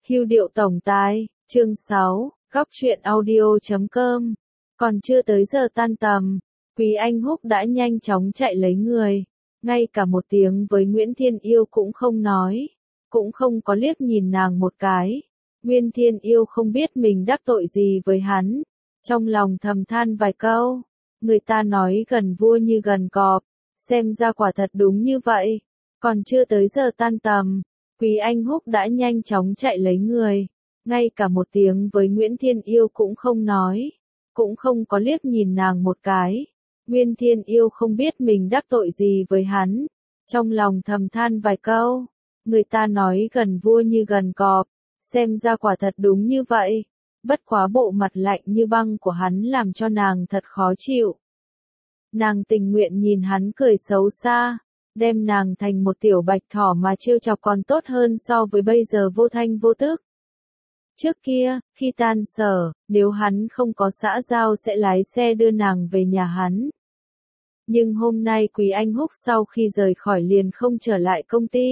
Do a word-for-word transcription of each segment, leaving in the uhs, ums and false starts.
Hưu điệu tổng tài, chương sáu, góc truyện audio chấm com. Còn chưa tới giờ tan tầm, Quý Anh Húc đã nhanh chóng chạy lấy người, ngay cả một tiếng với Nguyễn Thiên Yêu cũng không nói, cũng không có liếc nhìn nàng một cái. Nguyễn Thiên Yêu không biết mình đắc tội gì với hắn, trong lòng thầm than vài câu, người ta nói gần vua như gần cọp, xem ra quả thật đúng như vậy. Còn chưa tới giờ tan tầm, Quý Anh Húc đã nhanh chóng chạy lấy người, ngay cả một tiếng với Nguyễn Thiên Yêu cũng không nói, cũng không có liếc nhìn nàng một cái. Nguyễn Thiên Yêu không biết mình đắc tội gì với hắn, trong lòng thầm than vài câu, người ta nói gần vua như gần cọp, xem ra quả thật đúng như vậy. Bất quá bộ mặt lạnh như băng của hắn làm cho nàng thật khó chịu. Nàng tình nguyện nhìn hắn cười xấu xa, đem nàng thành một tiểu bạch thỏ mà trêu chọc còn tốt hơn so với bây giờ vô thanh vô tức. Trước kia, khi tan sở, nếu hắn không có xã giao sẽ lái xe đưa nàng về nhà hắn. Nhưng hôm nay Quý Anh Húc sau khi rời khỏi liền không trở lại công ty.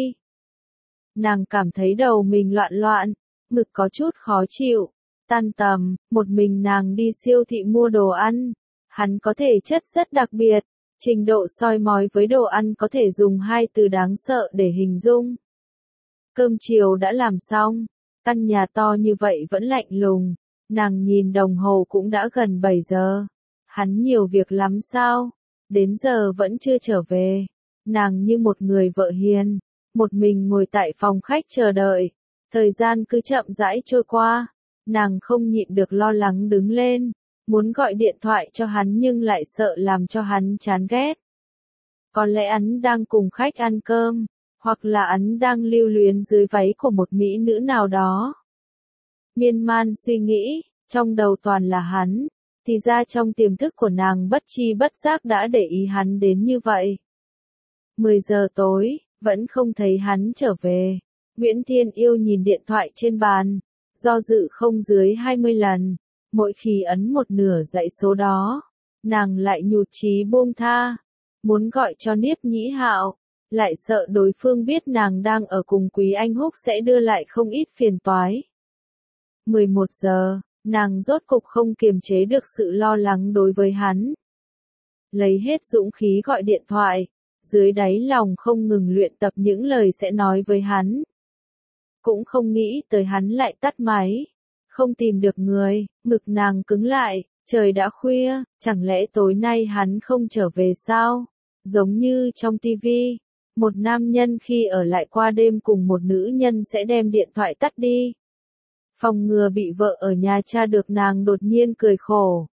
Nàng cảm thấy đầu mình loạn loạn, ngực có chút khó chịu. Tan tầm, một mình nàng đi siêu thị mua đồ ăn. Hắn có thể chất rất đặc biệt, trình độ soi mói với đồ ăn có thể dùng hai từ đáng sợ để hình dung. Cơm chiều đã làm xong, căn nhà to như vậy vẫn lạnh lùng, nàng nhìn đồng hồ cũng đã gần bảy giờ. Hắn nhiều việc lắm sao, đến giờ vẫn chưa trở về. Nàng như một người vợ hiền, một mình ngồi tại phòng khách chờ đợi, thời gian cứ chậm rãi trôi qua. Nàng không nhịn được lo lắng đứng lên, muốn gọi điện thoại cho hắn nhưng lại sợ làm cho hắn chán ghét. Có lẽ hắn đang cùng khách ăn cơm, hoặc là hắn đang lưu luyến dưới váy của một mỹ nữ nào đó. Miên man suy nghĩ, trong đầu toàn là hắn, thì ra trong tiềm thức của nàng bất chi bất giác đã để ý hắn đến như vậy. mười giờ tối, vẫn không thấy hắn trở về. Nguyễn Thiên Yêu nhìn điện thoại trên bàn, do dự không dưới hai mươi lần, mỗi khi ấn một nửa dãy số đó, nàng lại nhụt chí buông tha, muốn gọi cho Niếp Nhĩ Hạo, lại sợ đối phương biết nàng đang ở cùng Quý Anh Húc sẽ đưa lại không ít phiền toái. mười một giờ, nàng rốt cục không kiềm chế được sự lo lắng đối với hắn. Lấy hết dũng khí gọi điện thoại, dưới đáy lòng không ngừng luyện tập những lời sẽ nói với hắn. Cũng không nghĩ tới hắn lại tắt máy, không tìm được người, ngực nàng cứng lại, trời đã khuya, chẳng lẽ tối nay hắn không trở về sao? Giống như trong tivi, một nam nhân khi ở lại qua đêm cùng một nữ nhân sẽ đem điện thoại tắt đi. Phòng ngừa bị vợ ở nhà tra được, nàng đột nhiên cười khổ.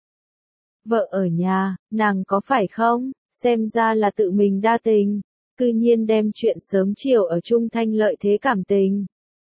Vợ ở nhà, nàng có phải không? Xem ra là tự mình đa tình, cư nhiên đem chuyện sớm chiều ở chung Thanh lợi thế cảm tình.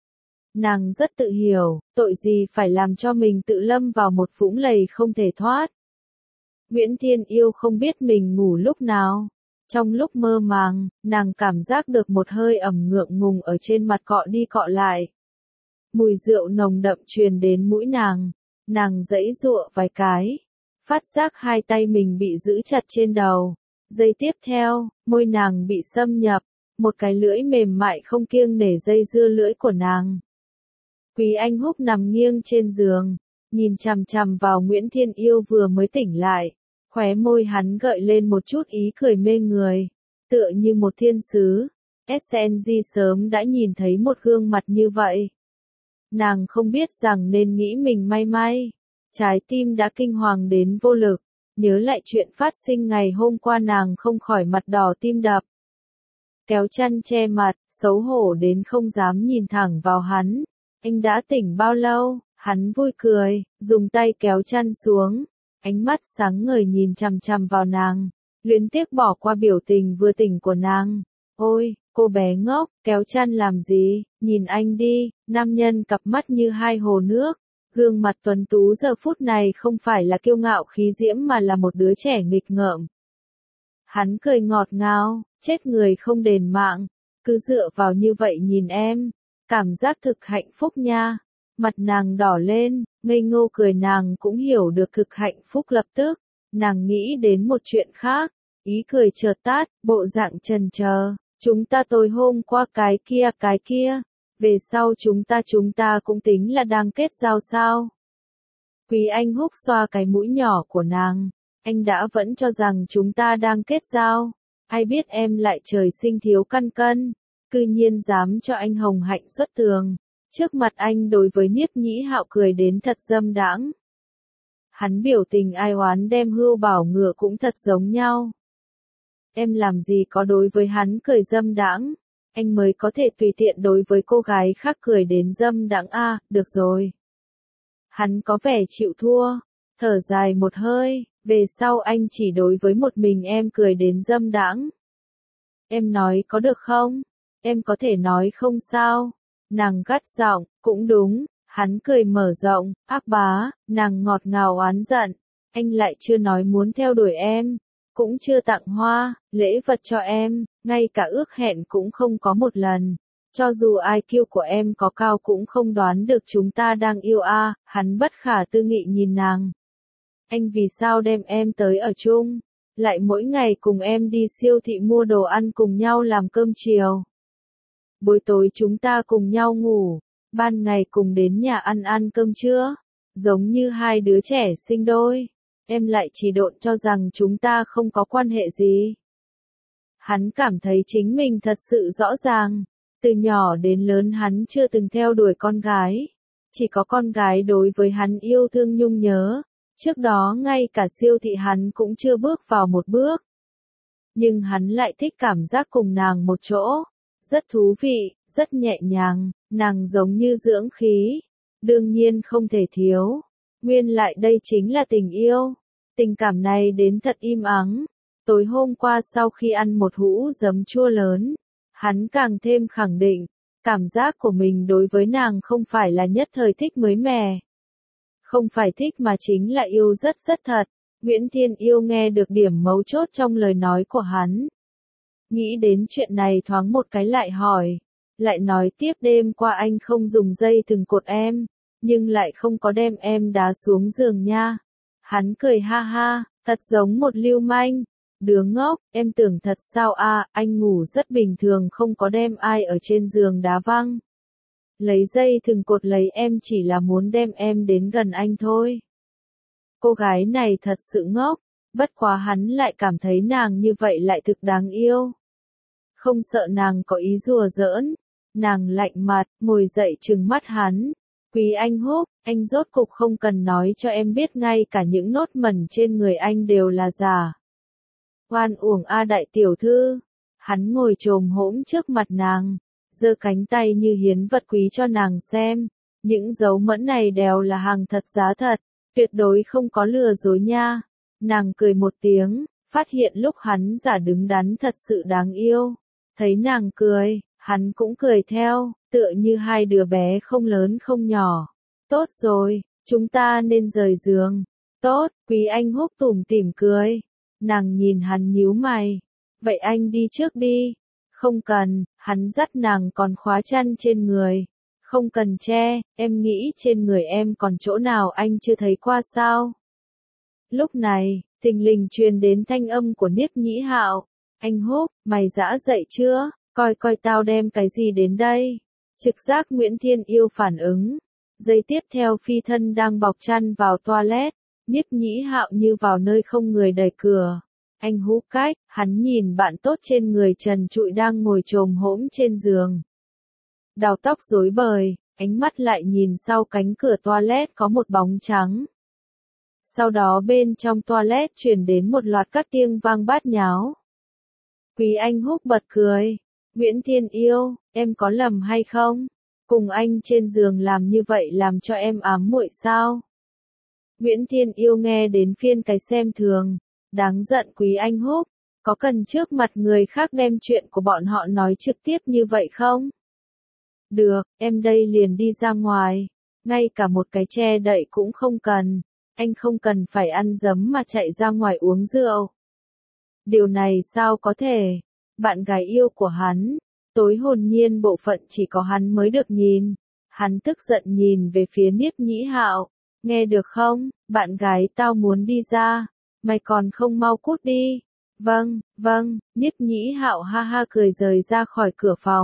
Nàng rất tự hiểu, tội gì phải làm cho mình tự lâm vào một vũng lầy không thể thoát. Nguyễn Thiên Yêu không biết mình ngủ lúc nào. Trong lúc mơ màng, nàng cảm giác được một hơi ẩm ngượng ngùng ở trên mặt cọ đi cọ lại. Mùi rượu nồng đậm truyền đến mũi nàng, nàng giãy giụa vài cái, phát giác hai tay mình bị giữ chặt trên đầu. Giây tiếp theo, môi nàng bị xâm nhập, một cái lưỡi mềm mại không kiêng nể dây dưa lưỡi của nàng. Quý Anh Húc nằm nghiêng trên giường, nhìn chằm chằm vào Nguyễn Thiên Yêu vừa mới tỉnh lại, khóe môi hắn gợi lên một chút ý cười mê người, tựa như một thiên sứ. ét en giê sớm đã nhìn thấy một gương mặt như vậy. Nàng không biết rằng nên nghĩ mình may may, trái tim đã kinh hoàng đến vô lực, nhớ lại chuyện phát sinh ngày hôm qua nàng không khỏi mặt đỏ tim đập. Kéo chăn che mặt, xấu hổ đến không dám nhìn thẳng vào hắn. Anh đã tỉnh bao lâu? Hắn vui cười, dùng tay kéo chăn xuống, ánh mắt sáng ngời nhìn chằm chằm vào nàng, luyến tiếc bỏ qua biểu tình vừa tỉnh của nàng. Ôi, cô bé ngốc, kéo chăn làm gì, nhìn anh đi. Nam nhân cặp mắt như hai hồ nước, gương mặt tuấn tú giờ phút này không phải là kiêu ngạo khí diễm mà là một đứa trẻ nghịch ngợm. Hắn cười ngọt ngào, chết người không đền mạng, cứ dựa vào như vậy nhìn em. Cảm giác thực hạnh phúc nha. Mặt nàng đỏ lên, ngây ngô cười, nàng cũng hiểu được thực hạnh phúc lập tức. Nàng nghĩ đến một chuyện khác, ý cười chợt tắt, bộ dạng chần chờ. Chúng ta tối hôm qua cái kia cái kia, Về sau chúng ta chúng ta cũng tính là đang kết giao sao? Quý Anh Húc xoa cái mũi nhỏ của nàng. Anh đã vẫn cho rằng chúng ta đang kết giao. Ai biết em lại trời sinh thiếu căn cân. Cư nhiên dám cho anh hồng hạnh xuất tường. Trước mặt anh đối với Niếp Nhĩ Hạo cười đến thật dâm đãng. Hắn biểu tình ai oán đem hưu bảo ngựa cũng thật giống nhau. Em làm gì có đối với hắn cười dâm đãng, anh mới có thể tùy tiện đối với cô gái khác cười đến dâm đãng a, à, được rồi. Hắn có vẻ chịu thua, thở dài một hơi, về sau anh chỉ đối với một mình em cười đến dâm đãng. Em nói có được không? Em có thể nói không sao? Nàng gắt giọng, cũng đúng, hắn cười mở rộng, ác bá, nàng ngọt ngào oán giận, anh lại chưa nói muốn theo đuổi em, cũng chưa tặng hoa, lễ vật cho em, ngay cả ước hẹn cũng không có một lần. Cho dù i kiu của em có cao cũng không đoán được chúng ta đang yêu a, à, hắn bất khả tư nghị nhìn nàng. Anh vì sao đem em tới ở chung, lại mỗi ngày cùng em đi siêu thị mua đồ ăn cùng nhau làm cơm chiều. Buổi tối chúng ta cùng nhau ngủ, ban ngày cùng đến nhà ăn ăn cơm trưa, giống như hai đứa trẻ sinh đôi. Em lại chỉ độn cho rằng chúng ta không có quan hệ gì. Hắn cảm thấy chính mình thật sự rõ ràng. Từ nhỏ đến lớn hắn chưa từng theo đuổi con gái. Chỉ có con gái đối với hắn yêu thương nhung nhớ. Trước đó ngay cả siêu thị hắn cũng chưa bước vào một bước. Nhưng hắn lại thích cảm giác cùng nàng một chỗ. Rất thú vị, rất nhẹ nhàng, nàng giống như dưỡng khí. Đương nhiên không thể thiếu. Nguyên lại đây chính là tình yêu. Tình cảm này đến thật im ắng. Tối hôm qua sau khi ăn một hũ giấm chua lớn, hắn càng thêm khẳng định, cảm giác của mình đối với nàng không phải là nhất thời thích mới mẻ. Không phải thích mà chính là yêu rất rất thật. Nguyễn Thiên Yêu nghe được điểm mấu chốt trong lời nói của hắn. Nghĩ đến chuyện này thoáng một cái lại hỏi. Lại nói tiếp đêm qua anh không dùng dây thừng cột em, nhưng lại không có đem em đá xuống giường nha. Hắn cười ha ha, thật giống một lưu manh. Đứa ngốc, em tưởng thật sao a, à, anh ngủ rất bình thường không có đem ai ở trên giường đá văng. Lấy dây thừng cột lấy em chỉ là muốn đem em đến gần anh thôi. Cô gái này thật sự ngốc, bất quá hắn lại cảm thấy nàng như vậy lại thực đáng yêu. Không sợ nàng có ý rùa giỡn, nàng lạnh mặt, ngồi dậy trừng mắt hắn. Quý Anh Húc, anh rốt cục không cần nói cho em biết ngay cả những nốt mẩn trên người anh đều là giả. Oan uổng a đại tiểu thư. Hắn ngồi chồm hổm trước mặt nàng, giơ cánh tay như hiến vật quý cho nàng xem. Những dấu mẫn này đều là hàng thật giá thật, tuyệt đối không có lừa dối nha. Nàng cười một tiếng, phát hiện lúc hắn giả đứng đắn thật sự đáng yêu. Thấy nàng cười, hắn cũng cười theo, tựa như hai đứa bé không lớn không nhỏ. Tốt rồi, chúng ta nên rời giường. Tốt, Quý Anh Húc tủm tỉm cười. Nàng nhìn hắn nhíu mày. Vậy anh đi trước đi. Không cần, hắn dắt nàng còn khóa chăn trên người. Không cần che, em nghĩ trên người em còn chỗ nào anh chưa thấy qua sao? Lúc này, thình lình truyền đến thanh âm của Niếp Nhĩ Hạo. Anh Húc, mày dã dậy chưa? Coi coi tao đem cái gì đến đây. Trực giác Nguyễn Thiên Yêu phản ứng. Giây tiếp theo phi thân đang bọc chăn vào toilet. Niếp Nhĩ Hạo như vào nơi không người đẩy cửa. Anh Húc cách, hắn nhìn bạn tốt trên người trần trụi đang ngồi chồm hổm trên giường. Đầu tóc rối bời, ánh mắt lại nhìn sau cánh cửa toilet có một bóng trắng. Sau đó bên trong toilet truyền đến một loạt các tiếng vang bát nháo. Quý Anh Húc bật cười. Nguyễn Thiên Yêu, em có lầm hay không? Cùng anh trên giường làm như vậy làm cho em ám muội sao? Nguyễn Thiên Yêu nghe đến phiên cái xem thường. Đáng giận Quý Anh Húc, có cần trước mặt người khác đem chuyện của bọn họ nói trực tiếp như vậy không? Được, em đây liền đi ra ngoài. Ngay cả một cái che đậy cũng không cần. Anh không cần phải ăn dấm mà chạy ra ngoài uống rượu. Điều này sao có thể? Bạn gái yêu của hắn, tối hồn nhiên bộ phận chỉ có hắn mới được nhìn. Hắn tức giận nhìn về phía Niếp Nhĩ Hạo. Nghe được không, bạn gái tao muốn đi ra. Mày còn không mau cút đi. Vâng, vâng, Niếp Nhĩ Hạo ha ha cười rời ra khỏi cửa phòng.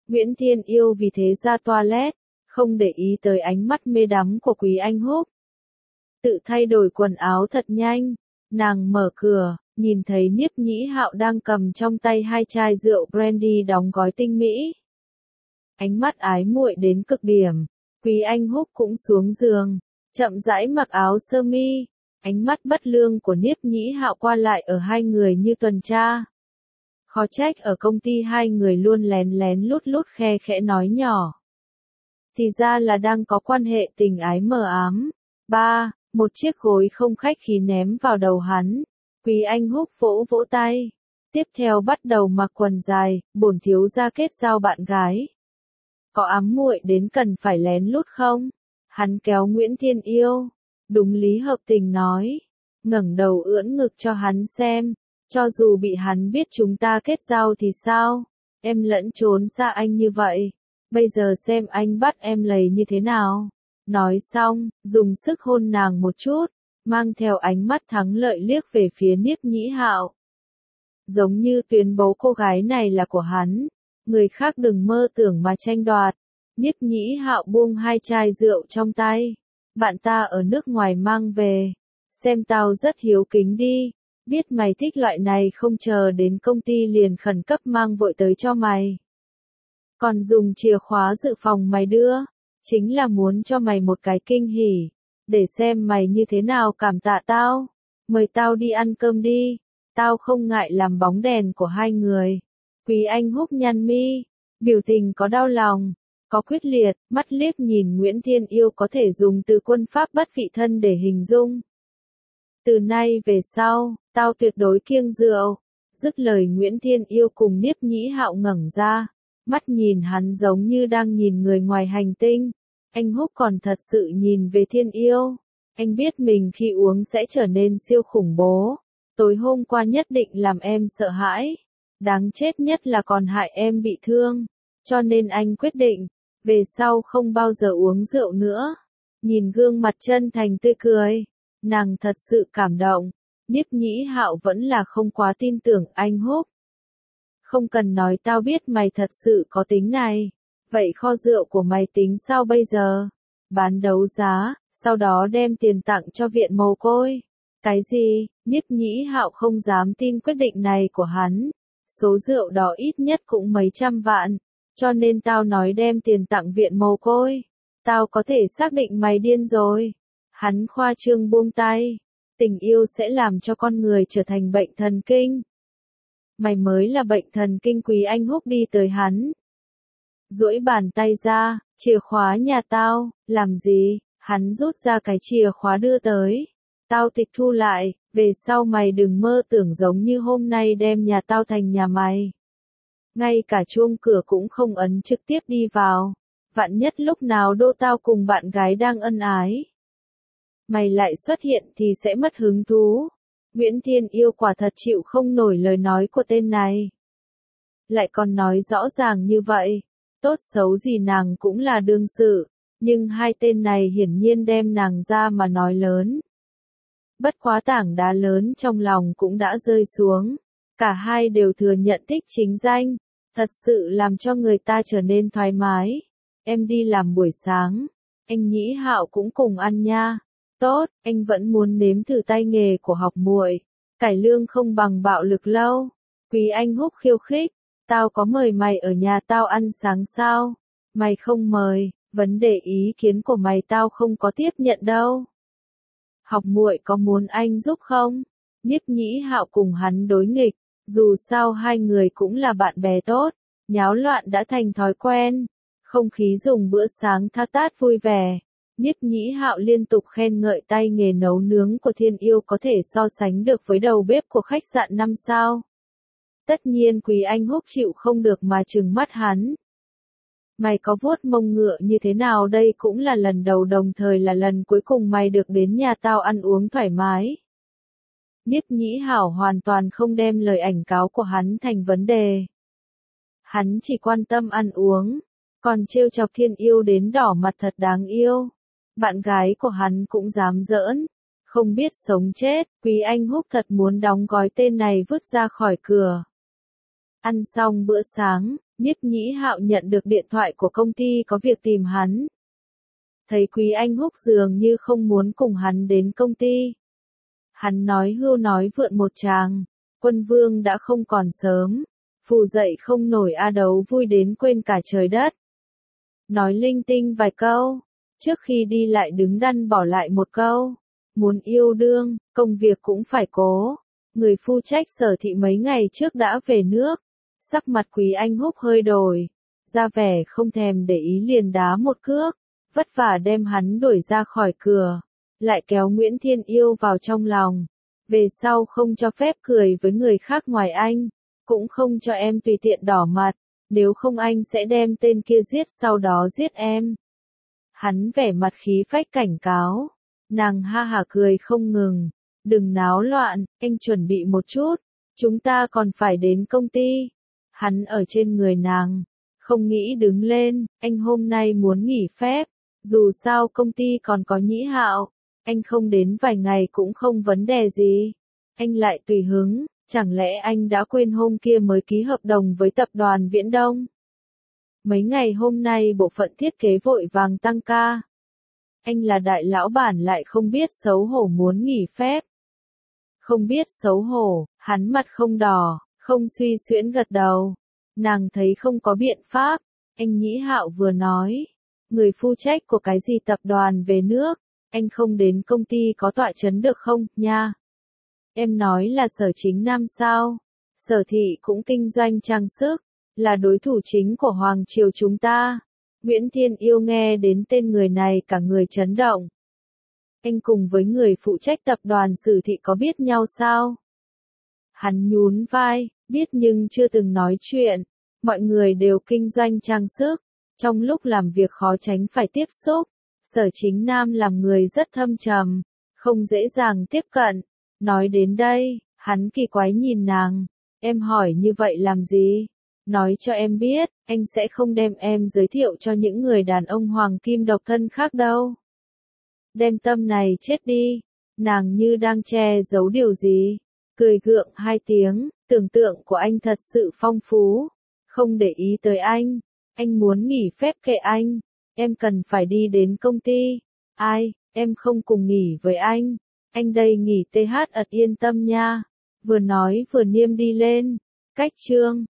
Nguyễn Thiên Yêu vì thế ra toilet, không để ý tới ánh mắt mê đắm của Quý Anh Húc. Tự thay đổi quần áo thật nhanh, nàng mở cửa, nhìn thấy Niếp Nhĩ Hạo đang cầm trong tay hai chai rượu brandy đóng gói tinh mỹ. Ánh mắt ái muội đến cực điểm, Quý Anh Húc cũng xuống giường, chậm rãi mặc áo sơ mi, ánh mắt bất lương của Niếp Nhĩ Hạo qua lại ở hai người như tuần tra. Khó trách ở công ty hai người luôn lén lén lút lút khe khẽ nói nhỏ. Thì ra là đang có quan hệ tình ái mờ ám. Ba, một chiếc gối không khách khí ném vào đầu hắn. Quý Anh Húc vỗ vỗ tay. Tiếp theo bắt đầu mặc quần dài, bổn thiếu gia kết giao bạn gái. Có ám muội đến cần phải lén lút không? Hắn kéo Nguyễn Thiên Yêu. Đúng lý hợp tình nói. Ngẩng đầu ưỡn ngực cho hắn xem. Cho dù bị hắn biết chúng ta kết giao thì sao? Em lẫn trốn xa anh như vậy. Bây giờ xem anh bắt em lầy như thế nào. Nói xong, dùng sức hôn nàng một chút, mang theo ánh mắt thắng lợi liếc về phía Niếp Nhĩ Hạo. Giống như tuyên bố cô gái này là của hắn, người khác đừng mơ tưởng mà tranh đoạt. Niếp Nhĩ Hạo buông hai chai rượu trong tay. Bạn ta ở nước ngoài mang về. Xem tao rất hiếu kính đi. Biết mày thích loại này không chờ đến công ty liền khẩn cấp mang vội tới cho mày. Còn dùng chìa khóa dự phòng mày đưa. Chính là muốn cho mày một cái kinh hỉ. Để xem mày như thế nào cảm tạ tao. Mời tao đi ăn cơm đi. Tao không ngại làm bóng đèn của hai người. Quý Anh Húc nhăn mi. Biểu tình có đau lòng. Có quyết liệt. Mắt liếc nhìn Nguyễn Thiên Yêu có thể dùng từ quân pháp bất vị thân để hình dung. Từ nay về sau, tao tuyệt đối kiêng rượu. Dứt lời Nguyễn Thiên Yêu cùng Niếp Nhĩ Hạo ngẩng ra. Mắt nhìn hắn giống như đang nhìn người ngoài hành tinh. Anh Húc còn thật sự nhìn về Thiên Yêu. Anh biết mình khi uống sẽ trở nên siêu khủng bố. Tối hôm qua nhất định làm em sợ hãi. Đáng chết nhất là còn hại em bị thương. Cho nên anh quyết định, về sau không bao giờ uống rượu nữa. Nhìn gương mặt chân thành tươi cười, nàng thật sự cảm động. Niếp Nhĩ Hạo vẫn là không quá tin tưởng anh Húc. Không cần nói tao biết mày thật sự có tính này. Vậy kho rượu của mày tính sao bây giờ? Bán đấu giá, sau đó đem tiền tặng cho viện mồ côi. Cái gì? Niếp Nhĩ Hạo không dám tin quyết định này của hắn. Số rượu đó ít nhất cũng mấy trăm vạn. Cho nên tao nói đem tiền tặng viện mồ côi. Tao có thể xác định mày điên rồi. Hắn khoa trương buông tay. Tình yêu sẽ làm cho con người trở thành bệnh thần kinh. Mày mới là bệnh thần kinh. Quý Anh Húc đi tới hắn. Duỗi bàn tay ra, chìa khóa nhà tao, làm gì? Hắn rút ra cái chìa khóa đưa tới. Tao tịch thu lại, về sau mày đừng mơ tưởng giống như hôm nay đem nhà tao thành nhà mày. Ngay cả chuông cửa cũng không ấn trực tiếp đi vào. Vạn nhất lúc nào đô tao cùng bạn gái đang ân ái. Mày lại xuất hiện thì sẽ mất hứng thú. Nguyễn Thiên Yêu quả thật chịu không nổi lời nói của tên này. Lại còn nói rõ ràng như vậy. Tốt xấu gì nàng cũng là đương sự. Nhưng hai tên này hiển nhiên đem nàng ra mà nói lớn. Bất quá tảng đá lớn trong lòng cũng đã rơi xuống. Cả hai đều thừa nhận thích chính danh. Thật sự làm cho người ta trở nên thoải mái. Em đi làm buổi sáng. Anh Nhĩ Hạo cũng cùng ăn nha. Tốt, anh vẫn muốn nếm thử tay nghề của học muội. Cải lương không bằng bạo lực lâu. Quý Anh Húc khiêu khích. Tao có mời mày ở nhà tao ăn sáng sao? Mày không mời, vấn đề ý kiến của mày tao không có tiếp nhận đâu. Học muội có muốn anh giúp không? Niếp Nhĩ Hạo cùng hắn đối nghịch. Dù sao hai người cũng là bạn bè tốt. Nháo loạn đã thành thói quen. Không khí dùng bữa sáng tha tát vui vẻ. Niếp Nhĩ Hạo liên tục khen ngợi tay nghề nấu nướng của Thiên Yêu có thể so sánh được với đầu bếp của khách sạn năm sao. Tất nhiên Quý Anh Húc chịu không được mà trừng mắt hắn. Mày có vuốt mông ngựa như thế nào đây cũng là lần đầu đồng thời là lần cuối cùng mày được đến nhà tao ăn uống thoải mái. Niếp Nhĩ Hạo hoàn toàn không đem lời ảnh cáo của hắn thành vấn đề. Hắn chỉ quan tâm ăn uống, còn trêu chọc Thiên Yêu đến đỏ mặt thật đáng yêu. Bạn gái của hắn cũng dám giỡn, không biết sống chết. Quý Anh Húc thật muốn đóng gói tên này vứt ra khỏi cửa. Ăn xong bữa sáng, Nhiếp Nhĩ Hạo nhận được điện thoại của công ty có việc tìm hắn. Thấy Quý Anh Húc dường như không muốn cùng hắn đến công ty. Hắn nói hưu nói vượn một tràng, Quân Vương đã không còn sớm, phù dậy không nổi a đấu vui đến quên cả trời đất. Nói linh tinh vài câu, trước khi đi lại đứng đắn bỏ lại một câu, muốn yêu đương, công việc cũng phải cố. Người phụ trách Sở Thị mấy ngày trước đã về nước, sắc mặt Quý Anh Húc hơi đổi, ra vẻ không thèm để ý liền đá một cước, vất vả đem hắn đuổi ra khỏi cửa, lại kéo Nguyễn Thiên Yêu vào trong lòng. Về sau không cho phép cười với người khác ngoài anh, cũng không cho em tùy tiện đỏ mặt, nếu không anh sẽ đem tên kia giết sau đó giết em. Hắn vẻ mặt khí phách cảnh cáo, nàng ha hả cười không ngừng, đừng náo loạn, anh chuẩn bị một chút, chúng ta còn phải đến công ty. Hắn ở trên người nàng, không nghĩ đứng lên, anh hôm nay muốn nghỉ phép, dù sao công ty còn có Nhĩ Hạo, anh không đến vài ngày cũng không vấn đề gì. Anh lại tùy hứng, chẳng lẽ anh đã quên hôm kia mới ký hợp đồng với tập đoàn Viễn Đông? Mấy ngày hôm nay bộ phận thiết kế vội vàng tăng ca. Anh là đại lão bản lại không biết xấu hổ muốn nghỉ phép. Không biết xấu hổ, hắn mặt không đỏ, không suy xuyễn gật đầu. Nàng thấy không có biện pháp, anh Nhĩ Hạo vừa nói, người phụ trách của cái gì tập đoàn về nước, anh không đến công ty có tọa chấn được không, nha? Em nói là Sở Chính Nam sao? Sở Thị cũng kinh doanh trang sức, là đối thủ chính của Hoàng Triều chúng ta. Nguyễn Thiên Yêu nghe đến tên người này cả người chấn động. Anh cùng với người phụ trách tập đoàn Sử Thị có biết nhau sao? Hắn nhún vai, biết nhưng chưa từng nói chuyện. Mọi người đều kinh doanh trang sức, trong lúc làm việc khó tránh phải tiếp xúc. Sở Chính Nam làm người rất thâm trầm, không dễ dàng tiếp cận. Nói đến đây, hắn kỳ quái nhìn nàng, em hỏi như vậy làm gì? Nói cho em biết, anh sẽ không đem em giới thiệu cho những người đàn ông hoàng kim độc thân khác đâu. Đem tâm này chết đi, nàng như đang che giấu điều gì, cười gượng hai tiếng, tưởng tượng của anh thật sự phong phú, không để ý tới anh, anh muốn nghỉ phép kệ anh, em cần phải đi đến công ty, ai, em không cùng nghỉ với anh, anh đây nghỉ th ật yên tâm nha, vừa nói vừa niêm đi lên, cách chương.